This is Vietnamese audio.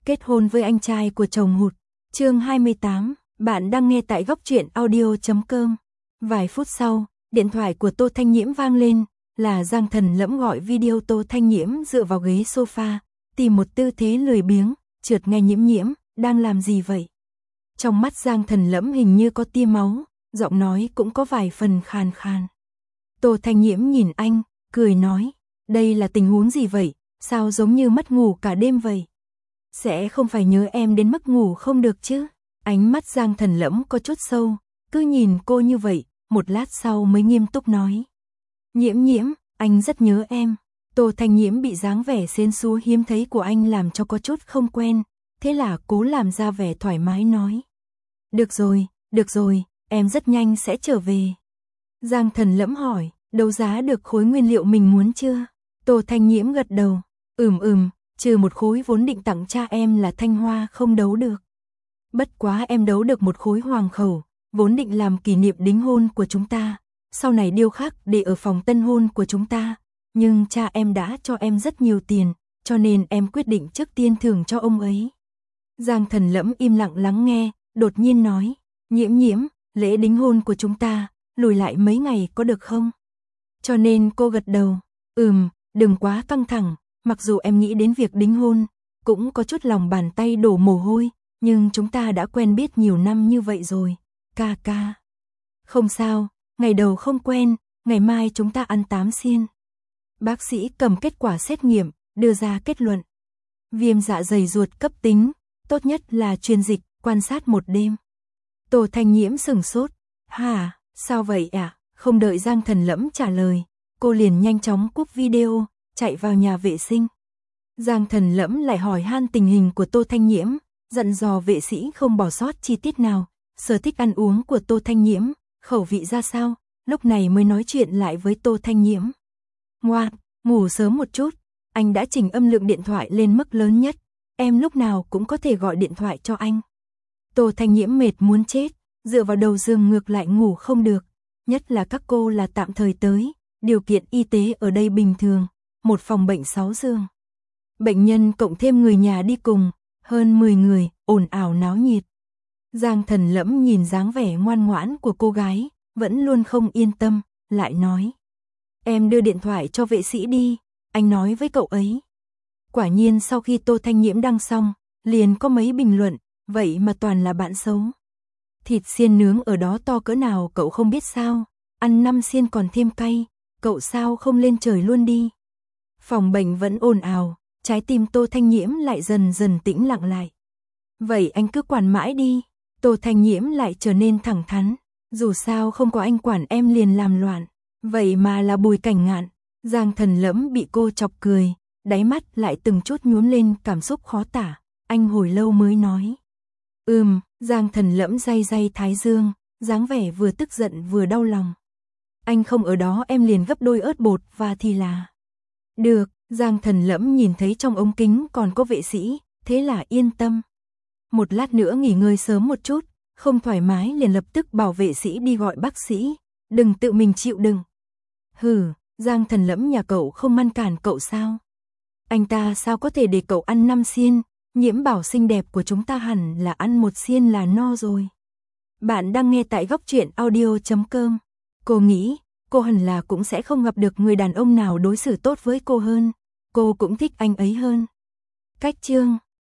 kết hôn với anh trai của chồng hụt. Chương 28, bạn đang nghe tại góc truyện audio.com. Vài phút sau, điện thoại của Tô Thanh Nhiễm vang lên, là Giang Thần Lẫm gọi video. Tô Thanh Nhiễm dựa vào ghế sofa, tìm một tư thế lười biếng, trượt nghe Nhiễm Nhiễm, đang làm gì vậy? Trong mắt Giang Thần Lẫm hình như có tia máu, giọng nói cũng có vài phần khàn khàn. Tô Thanh Nhiễm nhìn anh, cười nói, đây là tình huống gì vậy, sao giống như mất ngủ cả đêm vậy? Sẽ không phải nhớ em đến mức ngủ không được chứ? Ánh mắt Giang Thần Lẫm có chút sâu, cứ nhìn cô như vậy, một lát sau mới nghiêm túc nói. Nhiễm Nhiễm, anh rất nhớ em. Tô Thanh Nhiễm bị dáng vẻ sến súa hiếm thấy của anh làm cho có chút không quen, thế là cố làm ra vẻ thoải mái nói. Được rồi, em rất nhanh sẽ trở về. Giang Thần Lẫm hỏi, đấu giá được khối nguyên liệu mình muốn chưa? Tô Thanh Nhiễm gật đầu, trừ một khối vốn định tặng cha em là thanh hoa không đấu được. Bất quá em đấu được một khối hoàng khẩu, vốn định làm kỷ niệm đính hôn của chúng ta, sau này điêu khắc để ở phòng tân hôn của chúng ta, nhưng cha em đã cho em rất nhiều tiền, cho nên em quyết định trước tiên thưởng cho ông ấy. Giang Thần Lẫm im lặng lắng nghe, đột nhiên nói, Nhiễm Nhiễm, lễ đính hôn của chúng ta, lùi lại mấy ngày có được không? Cho nên cô gật đầu, đừng quá căng thẳng, mặc dù em nghĩ đến việc đính hôn, cũng có chút lòng bàn tay đổ mồ hôi, nhưng chúng ta đã quen biết nhiều năm như vậy rồi, ca. Không sao, ngày đầu không quen, ngày mai chúng ta ăn 8 xiên. Bác sĩ cầm kết quả xét nghiệm, đưa ra kết luận. Viêm dạ dày ruột cấp tính, tốt nhất là truyền dịch, quan sát một đêm. Tô Thanh Nhiễm sửng sốt, hả, sao vậy ạ? Không đợi Giang Thần Lẫm trả lời, cô liền nhanh chóng cúp video, chạy vào nhà vệ sinh. Giang Thần Lẫm lại hỏi han tình hình của Tô Thanh Nhiễm, dặn dò vệ sĩ không bỏ sót chi tiết nào, sở thích ăn uống của Tô Thanh Nhiễm, khẩu vị ra sao, lúc này mới nói chuyện lại với Tô Thanh Nhiễm. Ngoan, ngủ sớm một chút, anh đã chỉnh âm lượng điện thoại lên mức lớn nhất, em lúc nào cũng có thể gọi điện thoại cho anh. Tô Thanh Nhiễm mệt muốn chết, dựa vào đầu giường ngược lại ngủ không được, nhất là các cô là tạm thời tới, điều kiện y tế ở đây bình thường, một phòng bệnh 6 giường. Bệnh nhân cộng thêm người nhà đi cùng, hơn 10 người, ồn ào náo nhiệt. Giang Thần Lẫm nhìn dáng vẻ ngoan ngoãn của cô gái, vẫn luôn không yên tâm, lại nói. Em đưa điện thoại cho vệ sĩ đi, anh nói với cậu ấy. Quả nhiên sau khi Tô Thanh Nhiễm đăng xong, liền có mấy bình luận, vậy mà toàn là bạn xấu. Thịt xiên nướng ở đó to cỡ nào cậu không biết sao, ăn 5 xiên còn thêm cay, cậu sao không lên trời luôn đi. Phòng bệnh vẫn ồn ào, trái tim Tô Thanh Nhiễm lại dần dần tĩnh lặng lại. Vậy anh cứ quản mãi đi. Tô Thanh Nhiễm lại trở nên thẳng thắn, dù sao không có anh quản em liền làm loạn, vậy mà là Bùi Cảnh Ngạn. Giang Thần Lẫm bị cô chọc cười, đáy mắt lại từng chút nhuốm lên cảm xúc khó tả, anh hồi lâu mới nói. Giang Thần Lẫm day thái dương, dáng vẻ vừa tức giận vừa đau lòng. Anh không ở đó em liền gấp đôi ớt bột và thì là. Được, Giang Thần Lẫm nhìn thấy trong ống kính còn có vệ sĩ, thế là yên tâm. Một lát nữa nghỉ ngơi sớm một chút, không thoải mái liền lập tức bảo vệ sĩ đi gọi bác sĩ, đừng tự mình chịu đựng. Giang Thần Lẫm nhà cậu không ngăn cản cậu sao? Anh ta sao có thể để cậu ăn 5 xiên, Nhiễm bảo xinh đẹp của chúng ta hẳn là ăn 1 xiên là no rồi. Bạn đang nghe tại góc truyện audio.com. Cô nghĩ, cô hẳn là cũng sẽ không gặp được người đàn ông nào đối xử tốt với cô hơn, cô cũng thích anh ấy hơn. Cách chương